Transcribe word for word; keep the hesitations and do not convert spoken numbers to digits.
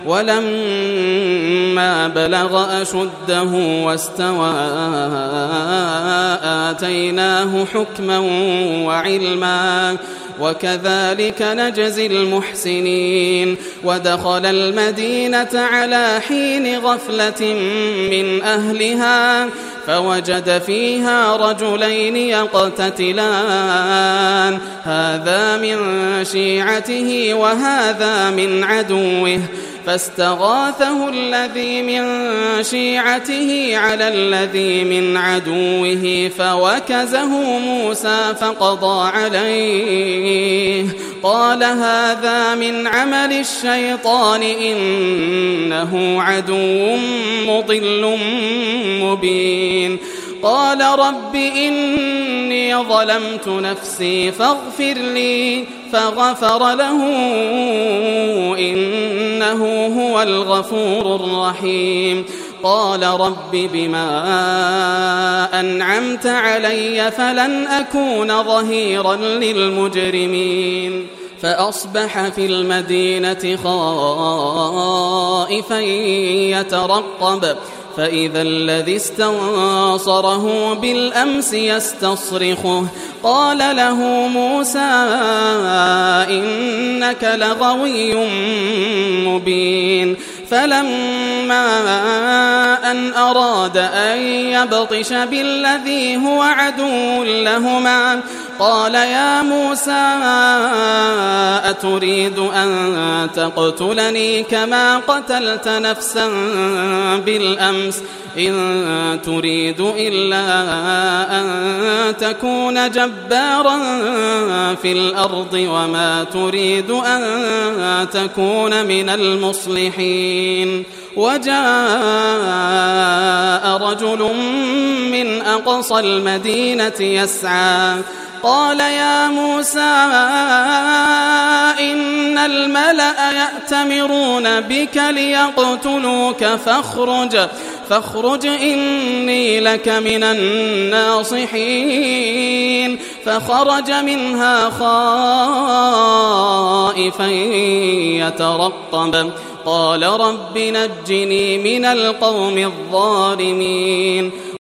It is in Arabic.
ولما بلغ أشده واستوى آتيناه حكما وعلما وكذلك نجزي المحسنين. ودخل المدينة على حين غفلة من أهلها فوجد فيها رجلين يقتتلان هذا من شيعته وهذا من عدوه فاستغاثه الذي من شيعته على الذي من عدوه فوكزه موسى فقضى عليه قال هذا من عمل الشيطان إنه عدو مضل مبين. قال رب إني ظلمت نفسي فاغفر لي فغفر له إنه هو الغفور الرحيم. قال رب بما أنعمت علي فلن أكون ظهيرا للمجرمين. فأصبح في المدينة خائفا يترقب فإذا الذي استنصره بالأمس يستصرخه قال له موسى إنك لغوي مبين. فلما أن أراد أن يبطش بالذي هو عدو لهما قال يا موسى أتريد أن تقتلني كما قتلت نفسا بالأمس إن تريد إلا أن تكون جبارا في الأرض وما تريد أن تكون من المصلحين. وجاء رجل من أقصى المدينة يسعى قال يا موسى إن الملأ يأتمرون بك ليقتلوك فاخرج فاخرج إني لك من الناصحين. فخرج منها خائفا يترقب قال رب نجني من القوم الظالمين.